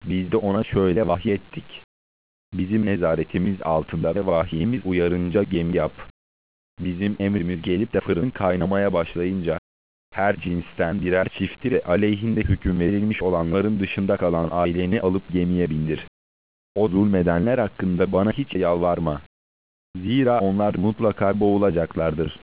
Biz de ona şöyle vahyettik: bizim nezaretimiz altında ve vahyimiz uyarınca gemi yap. Bizim emrimiz gelip de fırın kaynamaya başlayınca, her cinsten birer çifti ve aleyhinde hüküm verilmiş olanların dışında kalan aileni alıp gemiye bindir. O zulmedenler hakkında bana hiç yalvarma. Zira onlar mutlaka boğulacaklardır.